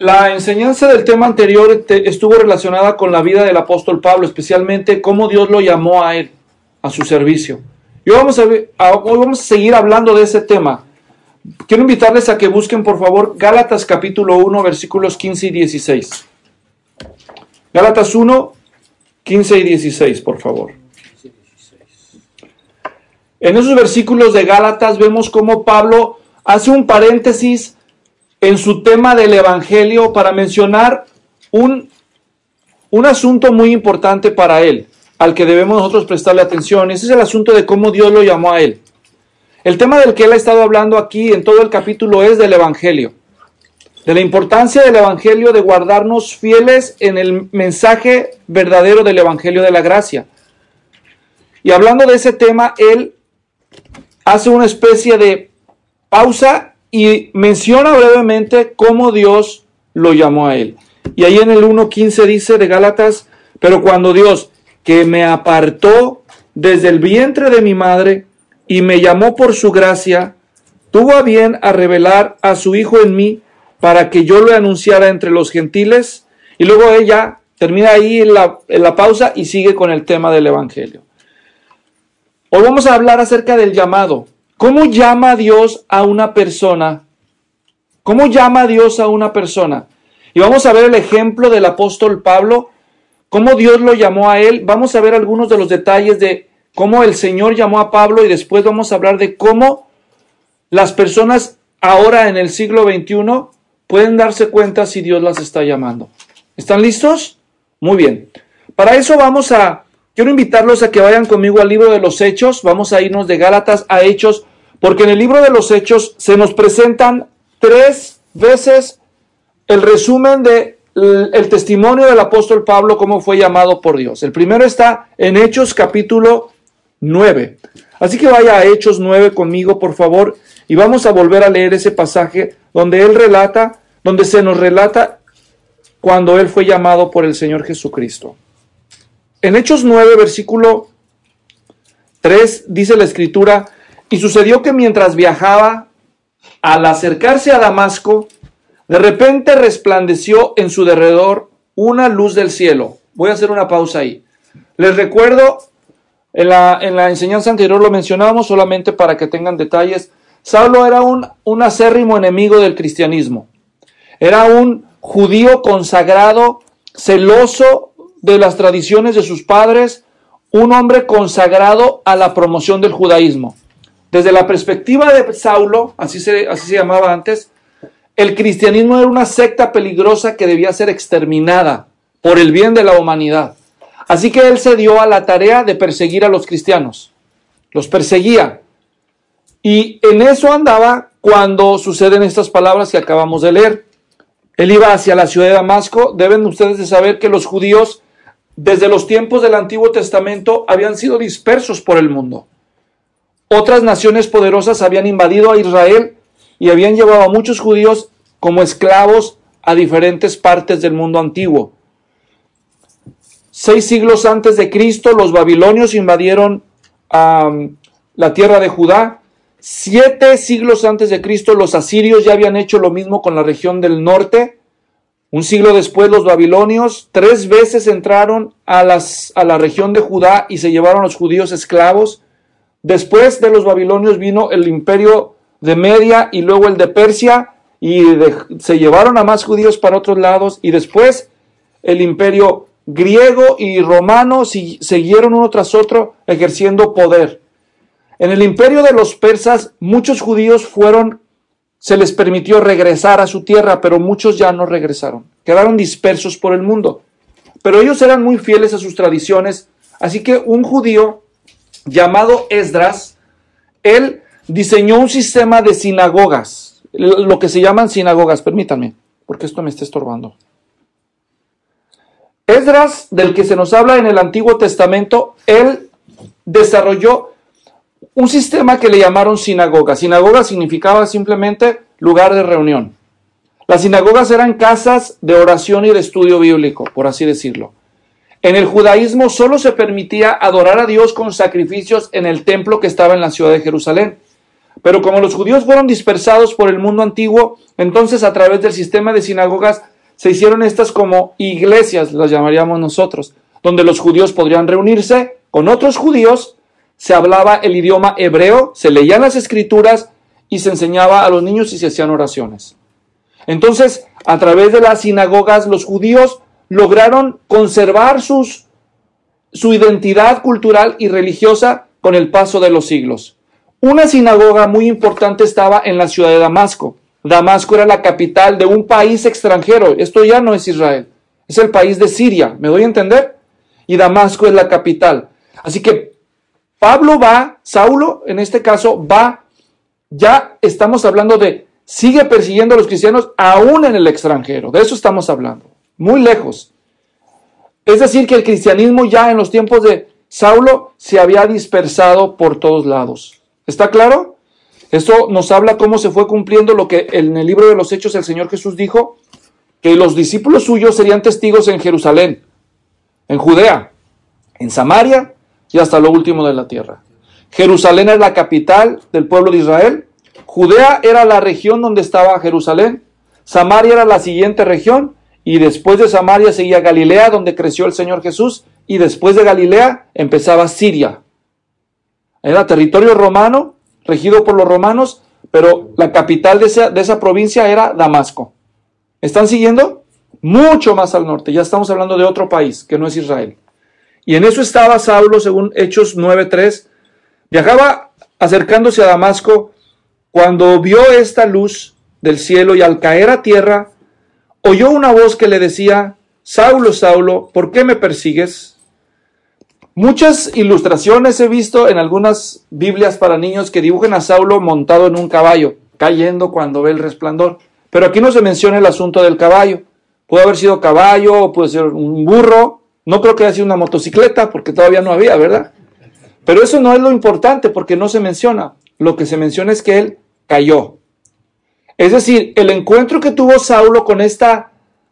La enseñanza del tema anterior estuvo relacionada con la vida del apóstol Pablo, especialmente cómo Dios lo llamó a él, a su servicio. Y hoy vamos a seguir hablando de ese tema. Quiero invitarles a que busquen, por favor, Gálatas capítulo 1, versículos 15 y 16. Gálatas 1, 15 y 16, por favor. En esos versículos de Gálatas vemos cómo Pablo hace un paréntesis en su tema del evangelio para mencionar un asunto muy importante para él, al que debemos nosotros prestarle atención. Ese es el asunto de cómo Dios lo llamó a él. El tema del que él ha estado hablando aquí en todo el capítulo es del evangelio, de la importancia del evangelio, de guardarnos fieles en el mensaje verdadero del evangelio de la gracia. Y hablando de ese tema, él hace una especie de pausa y menciona brevemente cómo Dios lo llamó a él. Y ahí en el 1.15 dice de Gálatas: pero cuando Dios, que me apartó desde el vientre de mi madre y me llamó por su gracia, tuvo a bien a revelar a su Hijo en mí para que yo lo anunciara entre los gentiles. Y luego ella termina ahí en la pausa y sigue con el tema del evangelio. Hoy vamos a hablar acerca del llamado. ¿Cómo llama Dios a una persona? ¿Cómo llama Dios a una persona? Y vamos a ver el ejemplo del apóstol Pablo, cómo Dios lo llamó a él. Vamos a ver algunos de los detalles de cómo el Señor llamó a Pablo y después vamos a hablar de cómo las personas ahora en el siglo XXI pueden darse cuenta si Dios las está llamando. ¿Están listos? Muy bien. Para eso quiero invitarlos a que vayan conmigo al libro de los Hechos. Vamos a irnos de Gálatas a Hechos, porque en el libro de los Hechos se nos presentan 3 veces el resumen del testimonio del apóstol Pablo, cómo fue llamado por Dios. El primero está en Hechos capítulo 9. Así que vaya a Hechos 9 conmigo, por favor, y vamos a volver a leer ese pasaje donde se nos relata cuando él fue llamado por el Señor Jesucristo. En Hechos 9, versículo 3, dice la Escritura: y sucedió que mientras viajaba, al acercarse a Damasco, de repente resplandeció en su derredor una luz del cielo. Voy a hacer una pausa ahí. Les recuerdo, en la enseñanza anterior lo mencionábamos solamente para que tengan detalles. Saulo era un acérrimo enemigo del cristianismo. Era un judío consagrado, celoso de las tradiciones de sus padres, un hombre consagrado a la promoción del judaísmo. Desde la perspectiva de Saulo, así se llamaba antes, el cristianismo era una secta peligrosa que debía ser exterminada por el bien de la humanidad. Así que él se dio a la tarea de perseguir a los cristianos. Los perseguía. Y en eso andaba cuando suceden estas palabras que acabamos de leer. Él iba hacia la ciudad de Damasco. Deben ustedes de saber que los judíos, desde los tiempos del Antiguo Testamento, habían sido dispersos por el mundo. Otras naciones poderosas habían invadido a Israel y habían llevado a muchos judíos como esclavos a diferentes partes del mundo antiguo. 6 siglos antes de Cristo, los babilonios invadieron la tierra de Judá. 7 siglos antes de Cristo, los asirios ya habían hecho lo mismo con la región del norte. Un siglo después, los babilonios 3 veces entraron a la región de Judá y se llevaron a los judíos esclavos. Después de los babilonios vino el imperio de Media y luego el de Persia, y se llevaron a más judíos para otros lados, y después el imperio griego y romano siguieron uno tras otro ejerciendo poder. En el imperio de los persas muchos judíos se les permitió regresar a su tierra, pero muchos ya no regresaron, quedaron dispersos por el mundo. Pero ellos eran muy fieles a sus tradiciones, así que un judío llamado Esdras, él diseñó un sistema de sinagogas, lo que se llaman sinagogas. Permítanme, porque esto me está estorbando. Esdras, del que se nos habla en el Antiguo Testamento, él desarrolló un sistema que le llamaron sinagoga. Sinagoga significaba simplemente lugar de reunión. Las sinagogas eran casas de oración y de estudio bíblico, por así decirlo. En el judaísmo solo se permitía adorar a Dios con sacrificios en el templo que estaba en la ciudad de Jerusalén. Pero como los judíos fueron dispersados por el mundo antiguo, entonces a través del sistema de sinagogas se hicieron estas como iglesias, las llamaríamos nosotros, donde los judíos podrían reunirse con otros judíos, se hablaba el idioma hebreo, se leían las escrituras y se enseñaba a los niños y se hacían oraciones. Entonces, a través de las sinagogas, los judíos lograron conservar su identidad cultural y religiosa con el paso de los siglos. Una sinagoga muy importante estaba en la ciudad de Damasco. Damasco era la capital de un país extranjero. Esto ya no es Israel, es el país de Siria. ¿Me doy a entender? Y Damasco es la capital. Así que Pablo va, Saulo en este caso va, ya estamos hablando de, sigue persiguiendo a los cristianos aún en el extranjero. De eso estamos hablando, muy lejos. Es decir, que el cristianismo ya en los tiempos de Saulo se había dispersado por todos lados. ¿Está claro? Esto nos habla cómo se fue cumpliendo lo que en el libro de los Hechos el Señor Jesús dijo, que los discípulos suyos serían testigos en Jerusalén, en Judea, en Samaria y hasta lo último de la tierra. Jerusalén es la capital del pueblo de Israel, Judea era la región donde estaba Jerusalén, Samaria era la siguiente región, y después de Samaria seguía Galilea, donde creció el Señor Jesús, y después de Galilea empezaba Siria. Era territorio romano, regido por los romanos, pero la capital de esa provincia era Damasco. ¿Están siguiendo? Mucho más al norte, ya estamos hablando de otro país, que no es Israel. Y en eso estaba Saulo, según Hechos 9:3, viajaba acercándose a Damasco, cuando vio esta luz del cielo y al caer a tierra, oyó una voz que le decía, Saulo, Saulo, ¿por qué me persigues? Muchas ilustraciones he visto en algunas Biblias para niños que dibujan a Saulo montado en un caballo, cayendo cuando ve el resplandor. Pero aquí no se menciona el asunto del caballo. Puede haber sido caballo, puede ser un burro. No creo que haya sido una motocicleta, porque todavía no había, ¿verdad? Pero eso no es lo importante, porque no se menciona. Lo que se menciona es que él cayó. Es decir, el encuentro que tuvo Saulo con esta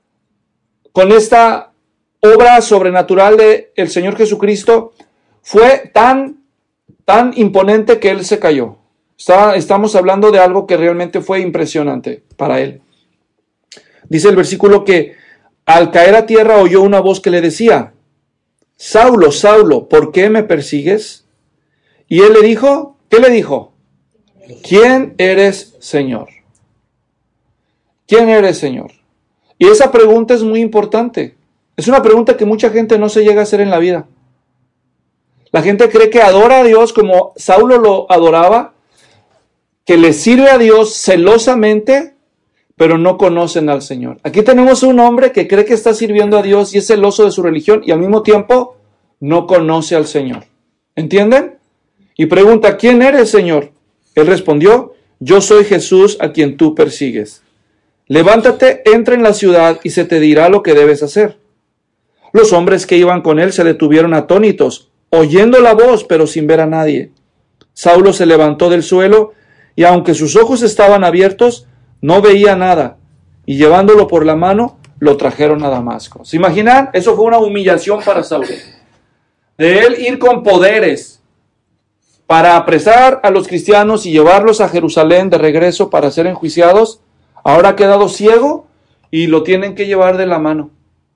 obra sobrenatural del Señor Jesucristo fue tan imponente que él se cayó. Estamos hablando de algo que realmente fue impresionante para él. Dice el versículo que al caer a tierra oyó una voz que le decía, Saulo, Saulo, ¿por qué me persigues? Y él le dijo, ¿qué le dijo? ¿Quién eres, Señor? ¿Quién eres, Señor? Y esa pregunta es muy importante. Es una pregunta que mucha gente no se llega a hacer en la vida. La gente cree que adora a Dios como Saulo lo adoraba, que le sirve a Dios celosamente, pero no conocen al Señor. Aquí tenemos un hombre que cree que está sirviendo a Dios y es celoso de su religión y al mismo tiempo no conoce al Señor. ¿Entienden? Y pregunta, ¿quién eres, Señor? Él respondió, yo soy Jesús a quien tú persigues. Levántate, entra en la ciudad y se te dirá lo que debes hacer. Los hombres que iban con él se detuvieron atónitos, oyendo la voz, pero sin ver a nadie. Saulo se levantó del suelo y aunque sus ojos estaban abiertos, no veía nada. Y llevándolo por la mano, lo trajeron a Damasco. ¿Se imaginan? Eso fue una humillación para Saulo. De él ir con poderes para apresar a los cristianos y llevarlos a Jerusalén de regreso para ser enjuiciados, ahora ha quedado ciego y lo tienen que llevar de la mano.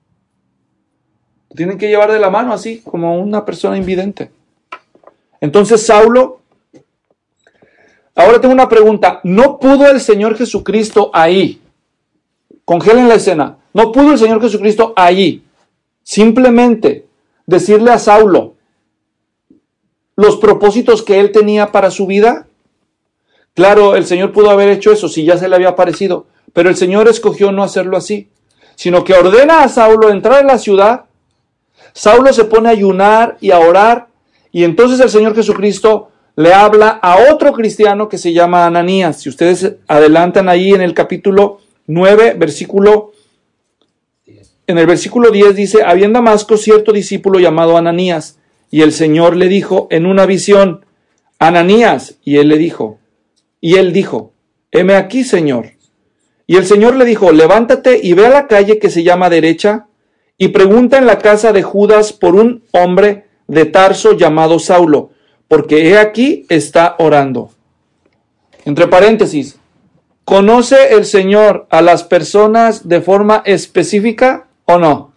Lo tienen que llevar de la mano así, como una persona invidente. Entonces Saulo, ahora tengo una pregunta. ¿No pudo el Señor Jesucristo ahí? Congelen la escena. ¿No pudo el Señor Jesucristo ahí simplemente decirle a Saulo los propósitos que él tenía para su vida? Claro, el Señor pudo haber hecho eso si ya se le había aparecido, pero el Señor escogió no hacerlo así, sino que ordena a Saulo entrar en la ciudad. Saulo se pone a ayunar y a orar, y entonces el Señor Jesucristo le habla a otro cristiano que se llama Ananías. Si ustedes adelantan ahí en el capítulo 9, en el versículo 10 dice, había en Damasco cierto discípulo llamado Ananías, y el Señor le dijo en una visión, Ananías, y él dijo, heme aquí, Señor. Y el Señor le dijo, levántate y ve a la calle que se llama Derecha, y pregunta en la casa de Judas por un hombre de Tarso llamado Saulo, porque he aquí está orando. Entre paréntesis, ¿conoce el Señor a las personas de forma específica o no?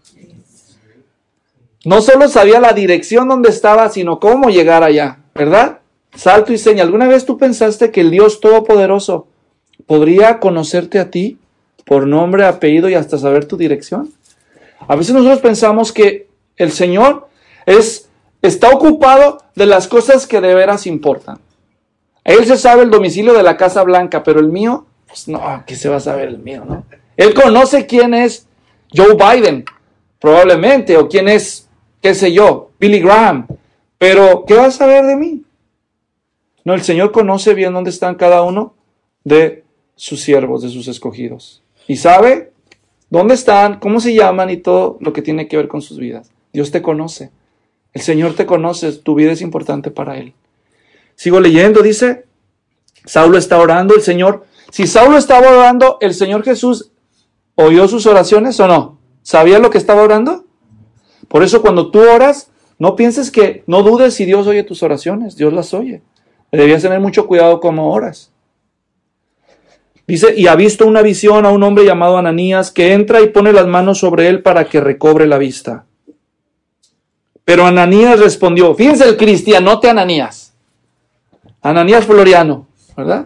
No solo sabía la dirección donde estaba, sino cómo llegar allá, ¿verdad? Salto y seña. ¿Alguna vez tú pensaste que el Dios Todopoderoso podría conocerte a ti por nombre, apellido y hasta saber tu dirección? A veces nosotros pensamos que el Señor está ocupado de las cosas que de veras importan. Él se sabe el domicilio de la Casa Blanca, pero el mío, pues no, ¿qué se va a saber el mío, no? Él conoce quién es Joe Biden, probablemente, o quién es, qué sé yo, Billy Graham, pero ¿qué va a saber de mí? No, el Señor conoce bien dónde están cada uno de sus siervos, de sus escogidos. Y sabe dónde están, cómo se llaman y todo lo que tiene que ver con sus vidas. Dios te conoce. El Señor te conoce. Tu vida es importante para Él. Sigo leyendo, dice, Saulo está orando, el Señor. Si Saulo estaba orando, ¿el Señor Jesús oyó sus oraciones o no? ¿Sabía lo que estaba orando? Por eso cuando tú oras, no pienses que, no dudes si Dios oye tus oraciones. Dios las oye. Debías tener mucho cuidado cómo oras. Dice, y ha visto una visión a un hombre llamado Ananías que entra y pone las manos sobre él para que recobre la vista. Pero Ananías respondió, fíjense el cristianote Ananías. Ananías Floriano, ¿verdad?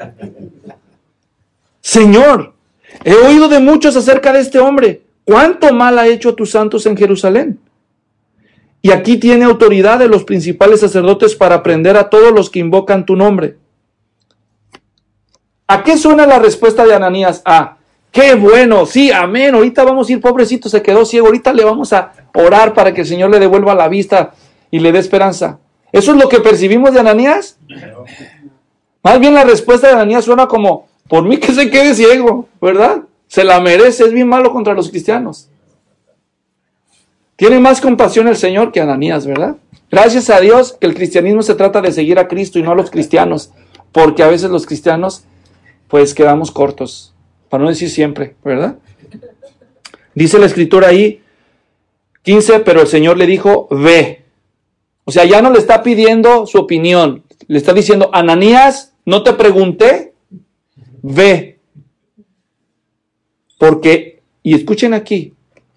Señor, he oído de muchos acerca de este hombre. ¿Cuánto mal ha hecho a tus santos en Jerusalén? Y aquí tiene autoridad de los principales sacerdotes para prender a todos los que invocan tu nombre. ¿A qué suena la respuesta de Ananías? ¡Qué bueno! Sí, amén. Ahorita vamos a ir, pobrecito, se quedó ciego. Ahorita le vamos a orar para que el Señor le devuelva la vista y le dé esperanza. ¿Eso es lo que percibimos de Ananías? Más bien la respuesta de Ananías suena como, por mí que se quede ciego, ¿verdad? Se la merece, es bien malo contra los cristianos. Tiene más compasión el Señor que Ananías, ¿verdad? Gracias a Dios que el cristianismo se trata de seguir a Cristo y no a los cristianos, porque a veces los cristianos pues quedamos cortos, para no decir siempre, ¿verdad? Dice la escritura ahí, 15, pero el Señor le dijo, ve. O sea, ya no le está pidiendo su opinión, le está diciendo, Ananías, no te pregunté, ve. Porque, y escuchen aquí,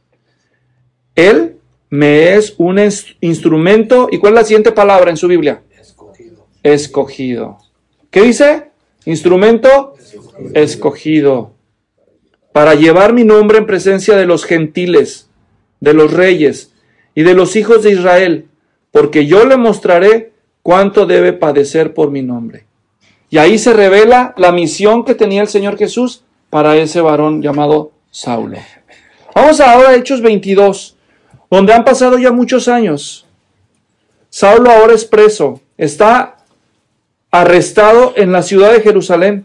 Él me es un instrumento, ¿y cuál es la siguiente palabra en su Biblia? Escogido. Escogido. ¿Qué dice? Instrumento escogido. Para llevar mi nombre en presencia de los gentiles, de los reyes y de los hijos de Israel, porque yo le mostraré cuánto debe padecer por mi nombre. Y ahí se revela la misión que tenía el Señor Jesús para ese varón llamado Saulo. Vamos ahora a Hechos 22, donde han pasado ya muchos años. Saulo ahora es preso, está arrestado en la ciudad de Jerusalén.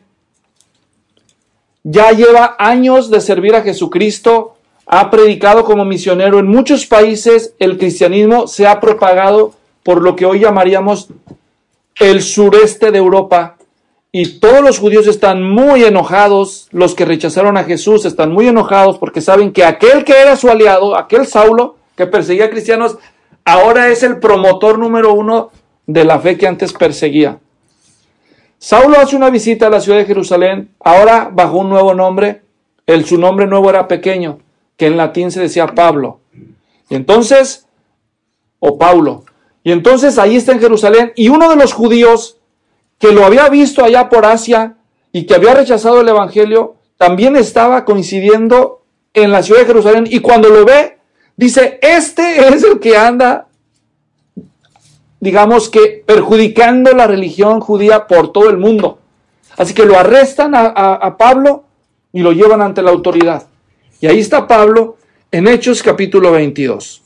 Ya lleva años de servir a Jesucristo, ha predicado como misionero en muchos países. El cristianismo se ha propagado por lo que hoy llamaríamos el sureste de Europa, y todos los judíos están muy enojados. Los que rechazaron a Jesús están muy enojados porque saben que aquel que era su aliado, aquel Saulo que perseguía a cristianos, ahora es el promotor número uno de la fe que antes perseguía. Saulo hace una visita a la ciudad de Jerusalén, ahora bajo un nuevo nombre. Su nombre nuevo era Pequeño, que en latín se decía Pablo. Y entonces, o Paulo. Y entonces ahí está en Jerusalén, y uno de los judíos que lo había visto allá por Asia y que había rechazado el evangelio, también estaba coincidiendo en la ciudad de Jerusalén, y cuando lo ve, dice, este es el que anda, digamos que perjudicando la religión judía por todo el mundo. Así que lo arrestan a Pablo y lo llevan ante la autoridad. Y ahí está Pablo en Hechos capítulo 22.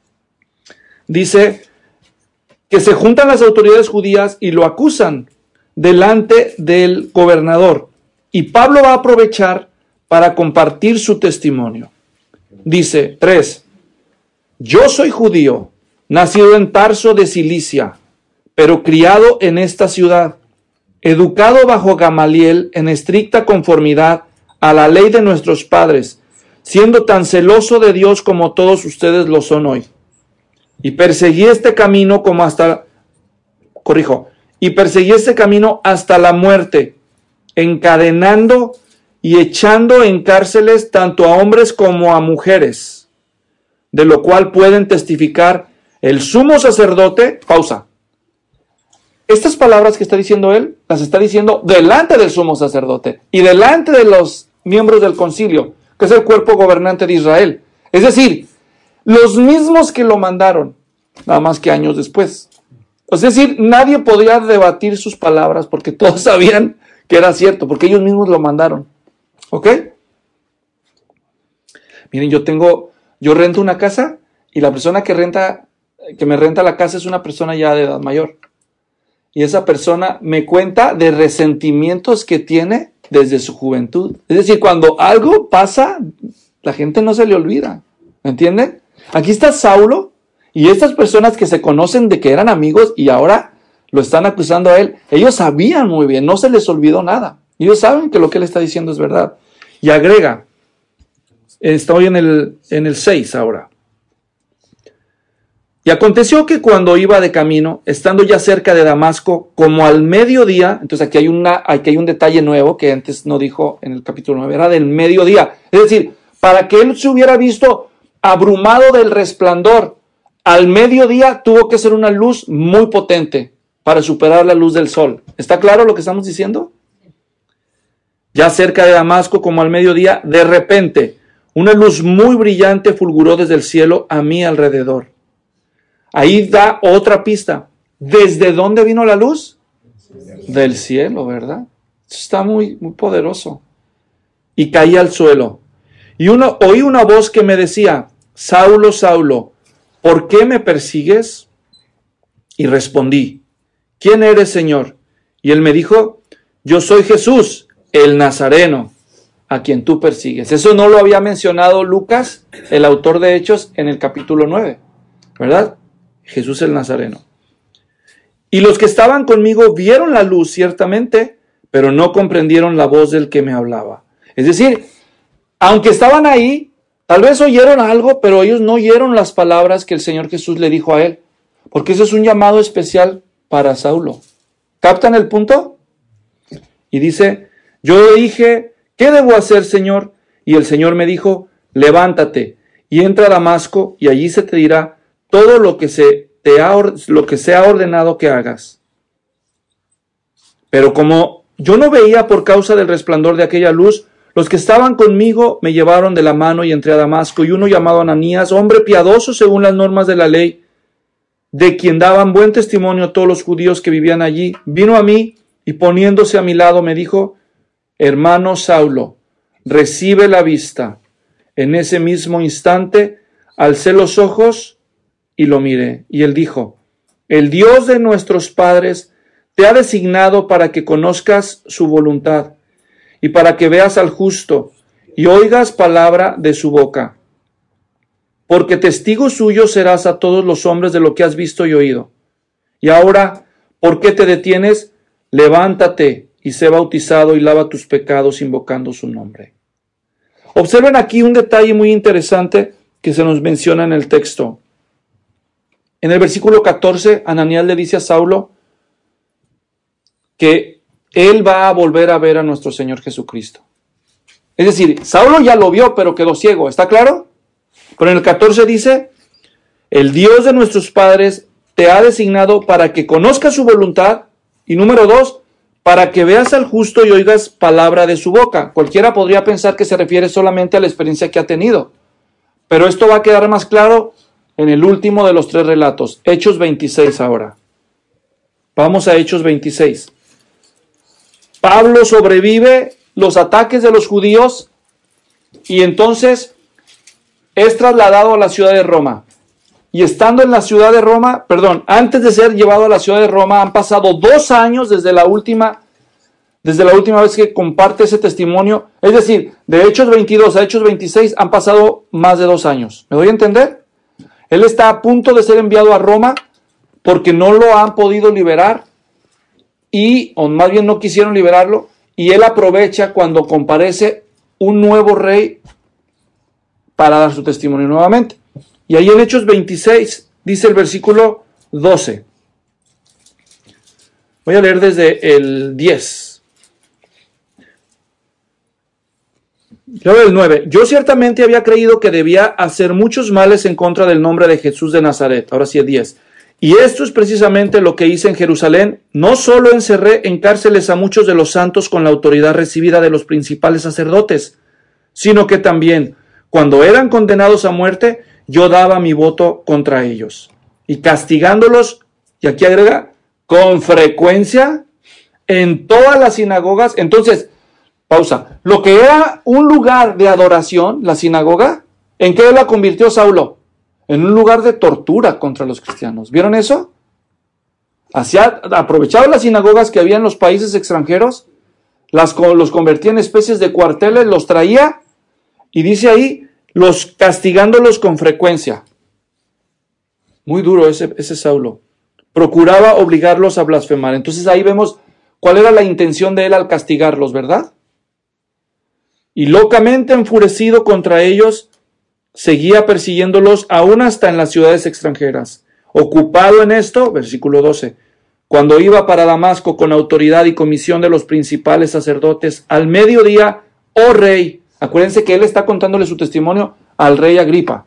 Dice que se juntan las autoridades judías y lo acusan delante del gobernador. Y Pablo va a aprovechar para compartir su testimonio. Dice 3, yo soy judío, nacido en Tarso de Cilicia, pero criado en esta ciudad, educado bajo Gamaliel en estricta conformidad a la ley de nuestros padres, siendo tan celoso de Dios como todos ustedes lo son hoy. Y perseguí este camino hasta la muerte, encadenando y echando en cárceles tanto a hombres como a mujeres, de lo cual pueden testificar el sumo sacerdote. Pausa. Estas palabras que está diciendo él, las está diciendo delante del sumo sacerdote y delante de los miembros del concilio, que es el cuerpo gobernante de Israel. Es decir, los mismos que lo mandaron, nada más que años después. Es decir, nadie podía debatir sus palabras porque todos sabían que era cierto, porque ellos mismos lo mandaron. ¿Ok? Miren, yo rento una casa y la persona que me renta la casa es una persona ya de edad mayor. Y esa persona me cuenta de resentimientos que tiene desde su juventud. Es decir, cuando algo pasa, la gente no se le olvida. ¿Me entienden? Aquí está Saulo y estas personas que se conocen de que eran amigos y ahora lo están acusando a él. Ellos sabían muy bien, no se les olvidó nada. Ellos saben que lo que él está diciendo es verdad. Y agrega, estoy en el 6 ahora. Y aconteció que cuando iba de camino, estando ya cerca de Damasco, como al mediodía, entonces aquí hay un detalle nuevo que antes no dijo en el capítulo 9, era del mediodía. Es decir, para que él se hubiera visto abrumado del resplandor, al mediodía tuvo que ser una luz muy potente para superar la luz del sol. ¿Está claro lo que estamos diciendo? Ya cerca de Damasco, como al mediodía, de repente, una luz muy brillante fulguró desde el cielo a mi alrededor. Ahí da otra pista. ¿Desde dónde vino la luz? Del cielo, ¿verdad? Está muy, muy poderoso. Y caí al suelo. Y oí una voz que me decía, Saulo, Saulo, ¿por qué me persigues? Y respondí, ¿quién eres, Señor? Y él me dijo, yo soy Jesús, el Nazareno, a quien tú persigues. Eso no lo había mencionado Lucas, el autor de Hechos, en el capítulo 9, ¿verdad? Jesús el Nazareno. Y los que estaban conmigo vieron la luz, ciertamente, pero no comprendieron la voz del que me hablaba. Es decir, aunque estaban ahí, tal vez oyeron algo, pero ellos no oyeron las palabras que el Señor Jesús le dijo a él, porque eso es un llamado especial para Saulo. ¿Captan el punto? Y dice, yo dije, ¿qué debo hacer, Señor? Y el Señor me dijo, levántate y entra a Damasco y allí se te dirá todo lo que se ha ordenado que hagas. Pero como yo no veía por causa del resplandor de aquella luz, los que estaban conmigo me llevaron de la mano y entré a Damasco, y uno llamado Ananías, hombre piadoso según las normas de la ley, de quien daban buen testimonio todos los judíos que vivían allí, vino a mí y poniéndose a mi lado me dijo, hermano Saulo, recibe la vista. En ese mismo instante alcé los ojos y lo miré. Y él dijo, el Dios de nuestros padres te ha designado para que conozcas su voluntad y para que veas al justo y oigas palabra de su boca. Porque testigo suyo serás a todos los hombres de lo que has visto y oído. Y ahora, ¿por qué te detienes? Levántate y sé bautizado y lava tus pecados invocando su nombre. Observen aquí un detalle muy interesante que se nos menciona en el texto. En el versículo 14, Ananías le dice a Saulo que él va a volver a ver a nuestro Señor Jesucristo. Es decir, Saulo ya lo vio, pero quedó ciego. ¿Está claro? Pero en el 14 dice, el Dios de nuestros padres te ha designado para que conozcas su voluntad. Y número 2, para que veas al justo y oigas palabra de su boca. Cualquiera podría pensar que se refiere solamente a la experiencia que ha tenido. Pero esto va a quedar más claro en el último de los 3 relatos. Hechos 26 ahora. Vamos a Hechos 26. Pablo sobrevive los ataques de los judíos y entonces es trasladado a la ciudad de Roma. Y estando en la ciudad de Roma, antes de ser llevado a la ciudad de Roma, han pasado 2 años desde la última vez que comparte ese testimonio. Es decir, de Hechos 22 a Hechos 26 han pasado más de 2 años. ¿Me doy a entender? Él está a punto de ser enviado a Roma porque no lo han podido liberar o más bien no quisieron liberarlo, y él aprovecha cuando comparece un nuevo rey para dar su testimonio nuevamente. Y ahí en Hechos 26 dice el versículo 12. Voy a leer desde el 10. Luego el 9. Yo ciertamente había creído que debía hacer muchos males en contra del nombre de Jesús de Nazaret. Ahora sí el 10. Y esto es precisamente lo que hice en Jerusalén. No solo encerré en cárceles a muchos de los santos con la autoridad recibida de los principales sacerdotes, sino que también, cuando eran condenados a muerte, yo daba mi voto contra ellos. Y castigándolos, y aquí agrega, con frecuencia, en todas las sinagogas. Entonces, pausa. Lo que era un lugar de adoración, la sinagoga, ¿en qué la convirtió Saulo? En un lugar de tortura contra los cristianos. ¿Vieron eso? Aprovechaba las sinagogas que había en los países extranjeros, los convertía en especies de cuarteles, los traía, y dice ahí, castigándolos con frecuencia. Muy duro ese Saulo. Procuraba obligarlos a blasfemar. Entonces ahí vemos cuál era la intención de él al castigarlos, ¿verdad? Y locamente enfurecido contra ellos, seguía persiguiéndolos aún hasta en las ciudades extranjeras. Ocupado en esto, versículo 12, cuando iba para Damasco con autoridad y comisión de los principales sacerdotes, al mediodía, oh rey, acuérdense que él está contándole su testimonio al rey Agripa.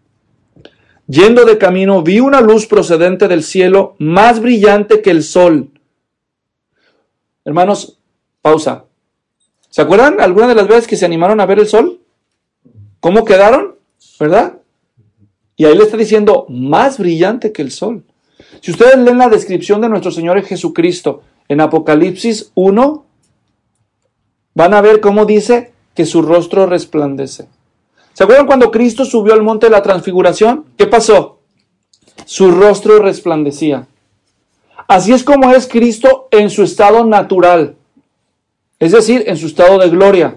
Yendo de camino, vi una luz procedente del cielo, más brillante que el sol. Hermanos, pausa. ¿Se acuerdan alguna de las veces que se animaron a ver el sol? ¿Cómo quedaron? ¿Verdad? Y ahí le está diciendo, más brillante que el sol. Si ustedes leen la descripción de nuestro Señor Jesucristo en Apocalipsis 1, van a ver cómo dice que su rostro resplandece. ¿Se acuerdan cuando Cristo subió al monte de la transfiguración? ¿Qué pasó? Su rostro resplandecía. Así es como es Cristo en su estado natural, es decir, en su estado de gloria.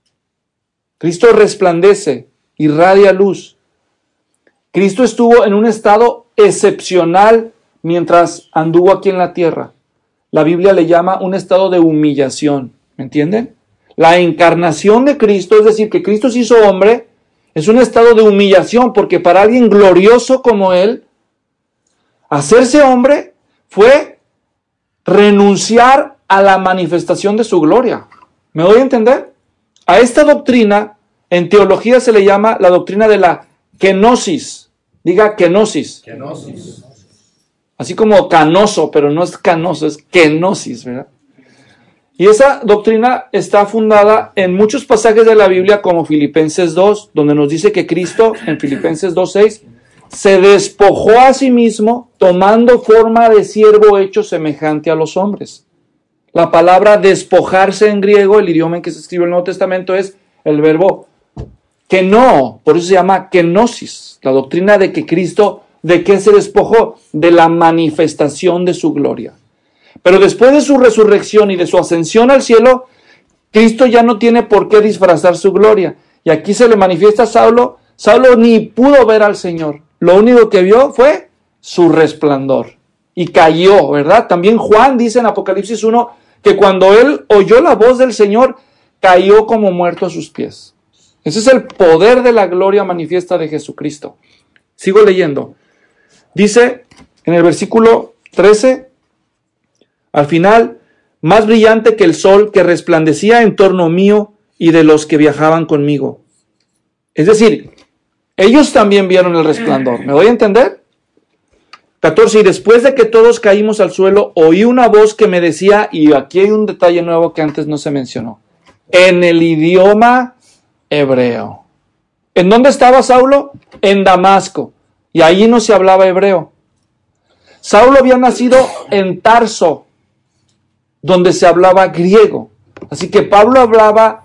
Cristo resplandece, irradia luz. Cristo estuvo en un estado excepcional mientras anduvo aquí en la tierra. La Biblia le llama un estado de humillación, ¿me entienden? La encarnación de Cristo, es decir, que Cristo se hizo hombre, es un estado de humillación, porque para alguien glorioso como Él, hacerse hombre fue renunciar a la manifestación de su gloria. ¿Me doy a entender? A esta doctrina, en teología se le llama la doctrina de la kenosis. Diga kenosis. Kenosis. Así como canoso, pero no es canoso, es kenosis, ¿verdad? Y esa doctrina está fundada en muchos pasajes de la Biblia, como Filipenses 2, donde nos dice que Cristo, en Filipenses 2:6, se despojó a sí mismo, tomando forma de siervo hecho semejante a los hombres. La palabra despojarse en griego, el idioma en que se escribe el Nuevo Testamento, es el verbo keno, por eso se llama kenosis, la doctrina de que Cristo, ¿de qué se despojó? De la manifestación de su gloria. Pero después de su resurrección y de su ascensión al cielo, Cristo ya no tiene por qué disfrazar su gloria. Y aquí se le manifiesta a Saulo. Saulo ni pudo ver al Señor. Lo único que vio fue su resplandor. Y cayó, ¿verdad? También Juan dice en Apocalipsis 1 que cuando él oyó la voz del Señor, cayó como muerto a sus pies. Ese es el poder de la gloria manifiesta de Jesucristo. Sigo leyendo. Dice en el versículo 13, al final, más brillante que el sol que resplandecía en torno mío y de los que viajaban conmigo. Es decir, ellos también vieron el resplandor. ¿Me doy a entender? 14, y después de que todos caímos al suelo, oí una voz que me decía, y aquí hay un detalle nuevo que antes no se mencionó, en el idioma hebreo. ¿En dónde estaba Saulo? En Damasco. Y allí no se hablaba hebreo. Saulo había nacido en Tarso, donde se hablaba griego. Así que Pablo hablaba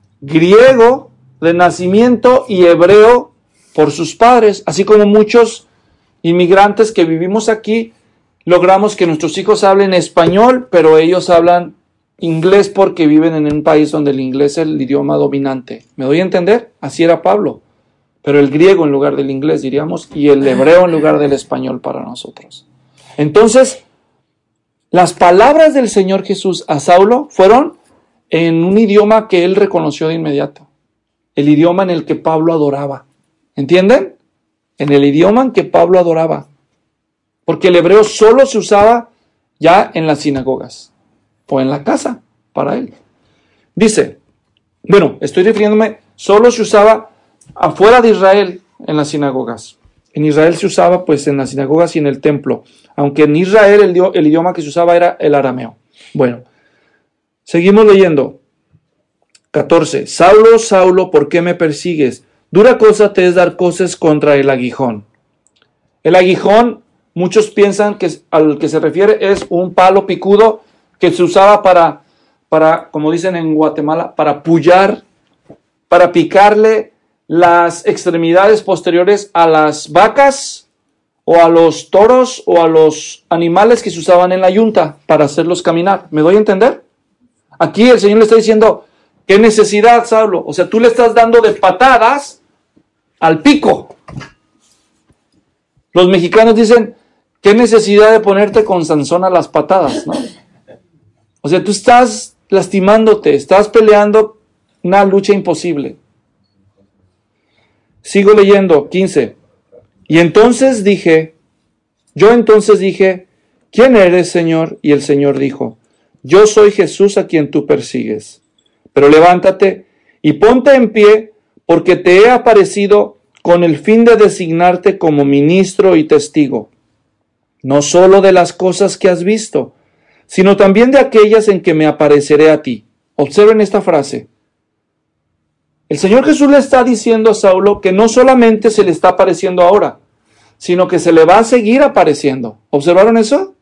griego de nacimiento y hebreo por sus padres, así como muchos inmigrantes que vivimos aquí, logramos que nuestros hijos hablen español, pero ellos hablan inglés porque viven en un país donde el inglés es el idioma dominante. ¿Me doy a entender? Así era Pablo, pero el griego en lugar del inglés, diríamos, y el hebreo en lugar del español para nosotros. Entonces, las palabras del Señor Jesús a Saulo fueron en un idioma que él reconoció de inmediato. El idioma en el que Pablo adoraba. ¿Entienden? En el idioma en que Pablo adoraba. Porque el hebreo solo se usaba ya en las sinagogas. O en la casa, para él. Dice, bueno, estoy refiriéndome solo se usaba afuera de Israel en las sinagogas. En Israel se usaba pues en las sinagogas y en el templo, aunque en Israel el idioma que se usaba era el arameo. Bueno, seguimos leyendo. 14. Saulo, Saulo, ¿por qué me persigues? Dura cosa te es dar cosas contra el aguijón. El aguijón, muchos piensan que al que se refiere es un palo picudo que se usaba para, como dicen en Guatemala, para pullar, para picarle las extremidades posteriores a las vacas o a los toros o a los animales que se usaban en la yunta para hacerlos caminar. ¿Me doy a entender? Aquí el Señor le está diciendo, ¿qué necesidad, Saulo? O sea, tú le estás dando de patadas al pico. Los mexicanos dicen, ¿qué necesidad de ponerte con Sansón a las patadas? ¿No? O sea, tú estás lastimándote, estás peleando una lucha imposible. Sigo leyendo, 15. Yo entonces dije, ¿quién eres, Señor? Y el Señor dijo, yo soy Jesús a quien tú persigues. Pero levántate y ponte en pie, porque te he aparecido con el fin de designarte como ministro y testigo, no solo de las cosas que has visto, sino también de aquellas en que me apareceré a ti. Observen esta frase. El Señor Jesús le está diciendo a Saulo que no solamente se le está apareciendo ahora, sino que se le va a seguir apareciendo. ¿Observaron eso?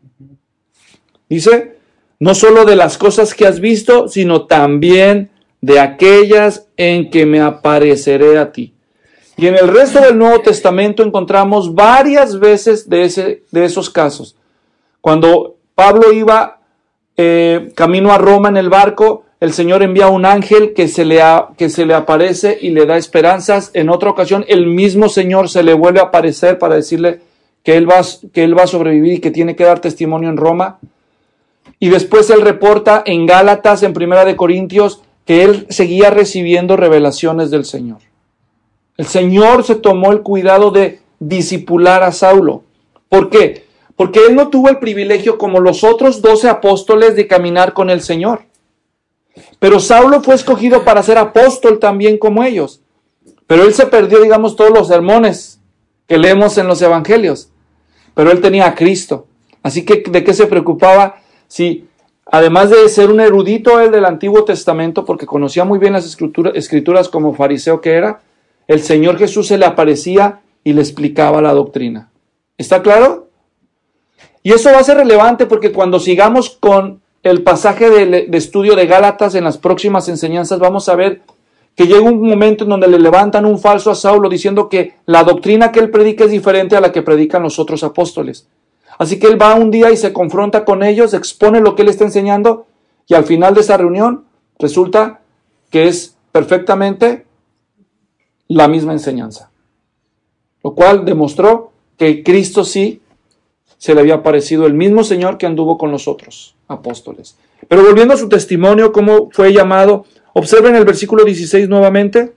Dice, no solo de las cosas que has visto, sino también de aquellas en que me apareceré a ti. Y en el resto del Nuevo Testamento encontramos varias veces de esos casos. Cuando Pablo iba camino a Roma en el barco, el Señor envía un ángel que se le aparece y le da esperanzas. En otra ocasión, el mismo Señor se le vuelve a aparecer para decirle que él va a sobrevivir y que tiene que dar testimonio en Roma. Y después él reporta en Gálatas, en Primera de Corintios, que él seguía recibiendo revelaciones del Señor. El Señor se tomó el cuidado de discipular a Saulo. ¿Por qué? Porque él no tuvo el privilegio como los otros 12 apóstoles de caminar con el Señor. Pero Saulo fue escogido para ser apóstol también como ellos. Pero él se perdió, digamos, todos los sermones que leemos en los evangelios. Pero él tenía a Cristo. Así que, ¿de qué se preocupaba? Si, además de ser un erudito él del Antiguo Testamento, porque conocía muy bien las escrituras como fariseo que era, el Señor Jesús se le aparecía y le explicaba la doctrina. ¿Está claro? Y eso va a ser relevante porque cuando sigamos con el pasaje de estudio de Gálatas en las próximas enseñanzas, vamos a ver que llega un momento en donde le levantan un falso a Saulo diciendo que la doctrina que él predica es diferente a la que predican los otros apóstoles. Así que él va un día y se confronta con ellos, expone lo que él está enseñando y al final de esa reunión resulta que es perfectamente la misma enseñanza. Lo cual demostró que Cristo sí se le había aparecido el mismo Señor que anduvo con los otros apóstoles. Pero volviendo a su testimonio, cómo fue llamado, observen el versículo 16 nuevamente.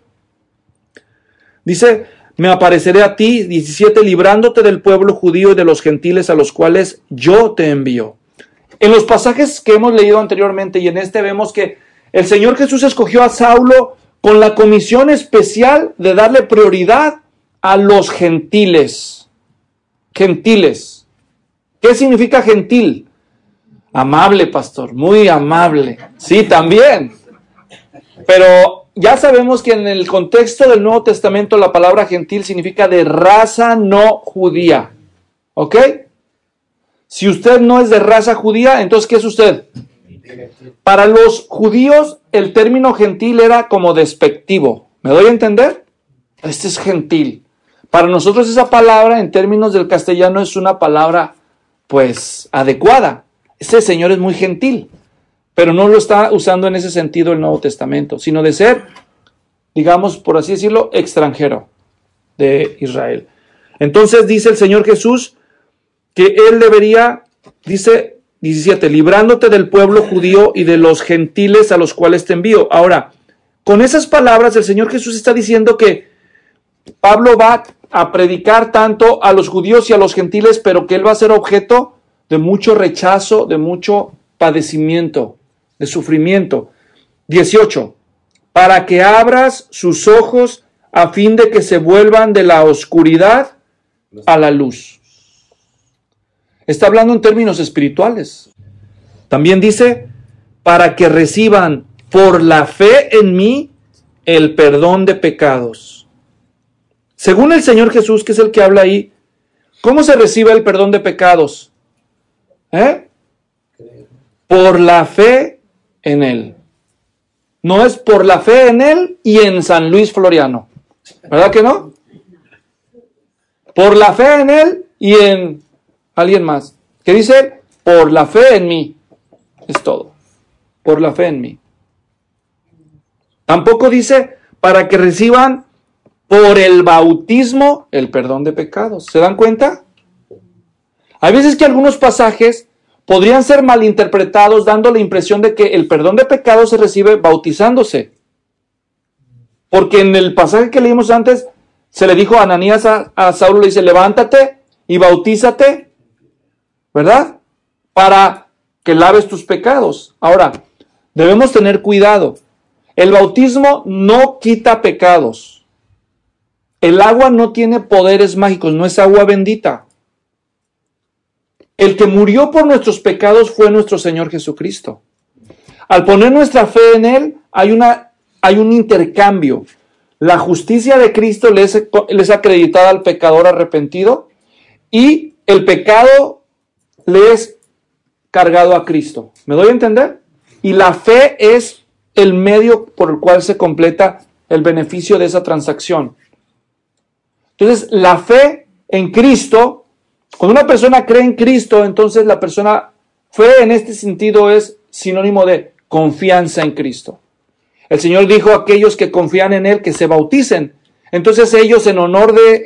Dice, me apareceré a ti, 17, librándote del pueblo judío y de los gentiles a los cuales yo te envío. En los pasajes que hemos leído anteriormente y en este vemos que el Señor Jesús escogió a Saulo con la comisión especial de darle prioridad a los gentiles. Gentiles. ¿Qué significa gentil? Amable, pastor, muy amable. Sí, también. Pero ya sabemos que en el contexto del Nuevo Testamento la palabra gentil significa de raza no judía. ¿Ok? Si usted no es de raza judía, entonces ¿qué es usted? Para los judíos el término gentil era como despectivo. ¿Me doy a entender? Este es gentil. Para nosotros esa palabra en términos del castellano es una palabra pues adecuada. Este señor es muy gentil, pero no lo está usando en ese sentido el Nuevo Testamento, sino de ser, digamos, por así decirlo, extranjero de Israel. Entonces dice el Señor Jesús que él debería, dice 17, librándote del pueblo judío y de los gentiles a los cuales te envío. Ahora, con esas palabras el Señor Jesús está diciendo que Pablo va a predicar tanto a los judíos y a los gentiles, pero que él va a ser objeto de mucho rechazo, de mucho padecimiento, de sufrimiento. 18. para que abras sus ojos a fin de que se vuelvan de la oscuridad a la luz. Está hablando en términos espirituales. También dice, para que reciban por la fe en mí el perdón de pecados. Según el Señor Jesús, que es el que habla ahí, ¿cómo se recibe el perdón de pecados? Por la fe en Él. No es por la fe en Él y en San Luis Floriano. ¿Verdad que no? Por la fe en Él y en alguien más. ¿Qué dice? Por la fe en mí. Es todo. Por la fe en mí. Tampoco dice para que reciban por el bautismo el perdón de pecados. ¿Se dan cuenta? Hay veces que algunos pasajes podrían ser malinterpretados dando la impresión de que el perdón de pecados se recibe bautizándose. Porque en el pasaje que leímos antes se le dijo a Ananías a Saulo, le dice, levántate y bautízate, ¿verdad? Para que laves tus pecados. Ahora, debemos tener cuidado. El bautismo no quita pecados. El agua no tiene poderes mágicos, no es agua bendita. El que murió por nuestros pecados fue nuestro Señor Jesucristo. Al poner nuestra fe en Él, hay un intercambio. La justicia de Cristo le es acreditada al pecador arrepentido y el pecado le es cargado a Cristo. ¿Me doy a entender? Y la fe es el medio por el cual se completa el beneficio de esa transacción. Entonces, la fe en Cristo, cuando una persona cree en Cristo, entonces la persona, fe en este sentido es sinónimo de confianza en Cristo. El Señor dijo a aquellos que confían en Él que se bauticen. Entonces ellos, en honor de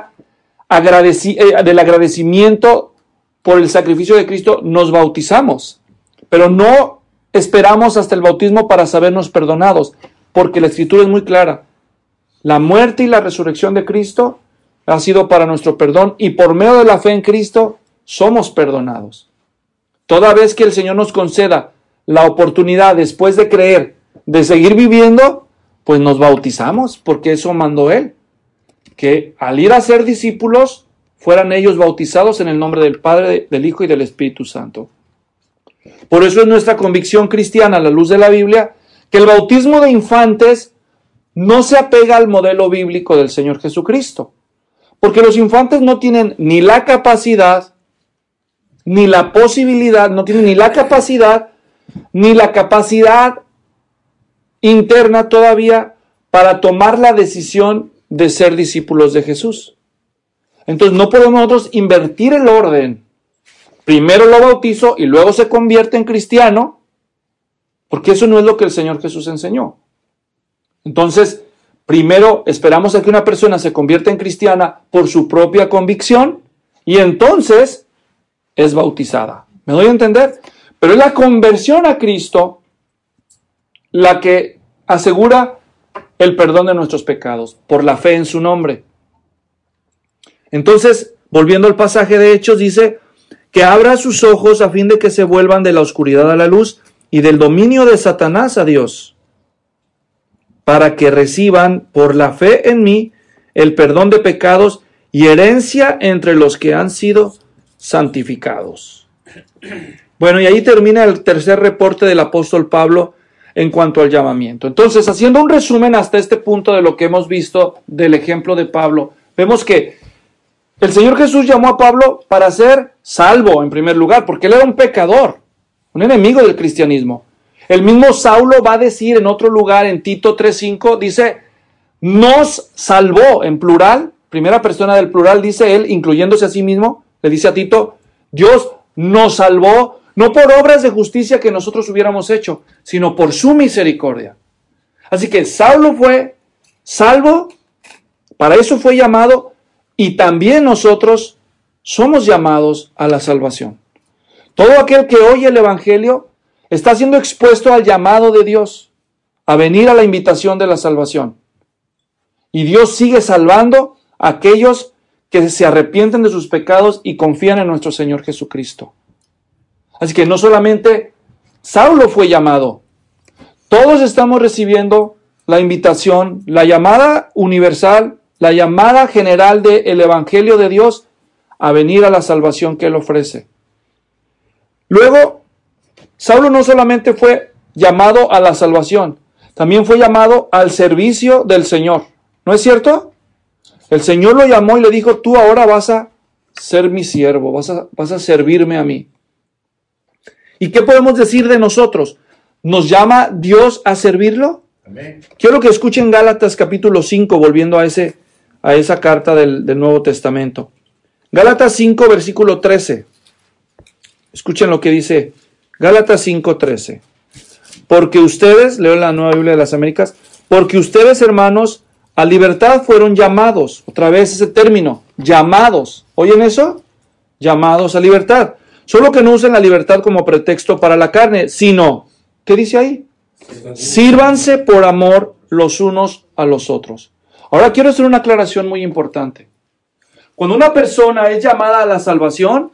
del agradecimiento por el sacrificio de Cristo, nos bautizamos. Pero no esperamos hasta el bautismo para sabernos perdonados, porque la Escritura es muy clara. La muerte y la resurrección de Cristo ha sido para nuestro perdón y por medio de la fe en Cristo somos perdonados. Toda vez que el Señor nos conceda la oportunidad después de creer, de seguir viviendo, pues nos bautizamos, porque eso mandó Él. Que al ir a ser discípulos, fueran ellos bautizados en el nombre del Padre, del Hijo y del Espíritu Santo. Por eso es nuestra convicción cristiana, a la luz de la Biblia, que el bautismo de infantes no se apega al modelo bíblico del Señor Jesucristo. Porque los infantes no tienen ni la capacidad, ni la posibilidad, no tienen ni la capacidad interna todavía para tomar la decisión de ser discípulos de Jesús. Entonces no podemos nosotros invertir el orden. Primero lo bautizo y luego se convierte en cristiano, porque eso no es lo que el Señor Jesús enseñó. Entonces, primero esperamos a que una persona se convierta en cristiana por su propia convicción y entonces es bautizada. ¿Me doy a entender? Pero es la conversión a Cristo la que asegura el perdón de nuestros pecados por la fe en su nombre. Entonces, volviendo al pasaje de Hechos, dice que abra sus ojos a fin de que se vuelvan de la oscuridad a la luz y del dominio de Satanás a Dios, para que reciban por la fe en mí el perdón de pecados y herencia entre los que han sido santificados. Bueno, y ahí termina el tercer reporte del apóstol Pablo en cuanto al llamamiento. Entonces, haciendo un resumen hasta este punto de lo que hemos visto del ejemplo de Pablo, vemos que el Señor Jesús llamó a Pablo para ser salvo en primer lugar, porque él era un pecador, un enemigo del cristianismo. El mismo Saulo va a decir en otro lugar, en Tito 3:5, dice, nos salvó, en plural, primera persona del plural, dice él, incluyéndose a sí mismo, le dice a Tito, Dios nos salvó, no por obras de justicia que nosotros hubiéramos hecho, sino por su misericordia. Así que Saulo fue salvo, para eso fue llamado, y también nosotros somos llamados a la salvación. Todo aquel que oye el Evangelio está siendo expuesto al llamado de Dios, a venir a la invitación de la salvación. Y Dios sigue salvando a aquellos que se arrepienten de sus pecados y confían en nuestro Señor Jesucristo. Así que no solamente Saulo fue llamado, todos estamos recibiendo la invitación, la llamada universal, la llamada general del Evangelio de Dios a venir a la salvación que Él ofrece. Luego, Saulo no solamente fue llamado a la salvación, también fue llamado al servicio del Señor. ¿No es cierto? El Señor lo llamó y le dijo, tú ahora vas a ser mi siervo, vas a servirme a mí. ¿Y qué podemos decir de nosotros? ¿Nos llama Dios a servirlo? Amén. Quiero que escuchen Gálatas capítulo 5, volviendo a esa carta del Nuevo Testamento. Gálatas 5, versículo 13. Escuchen lo que dice Gálatas 5, 13. Porque ustedes, leo la Nueva Biblia de las Américas, porque ustedes, hermanos, a libertad fueron llamados. Otra vez ese término, llamados. ¿Oyen eso? Llamados a libertad. Solo que no usen la libertad como pretexto para la carne, sino, ¿qué dice ahí? Sírvanse por amor los unos a los otros. Ahora quiero hacer una aclaración muy importante. Cuando una persona es llamada a la salvación,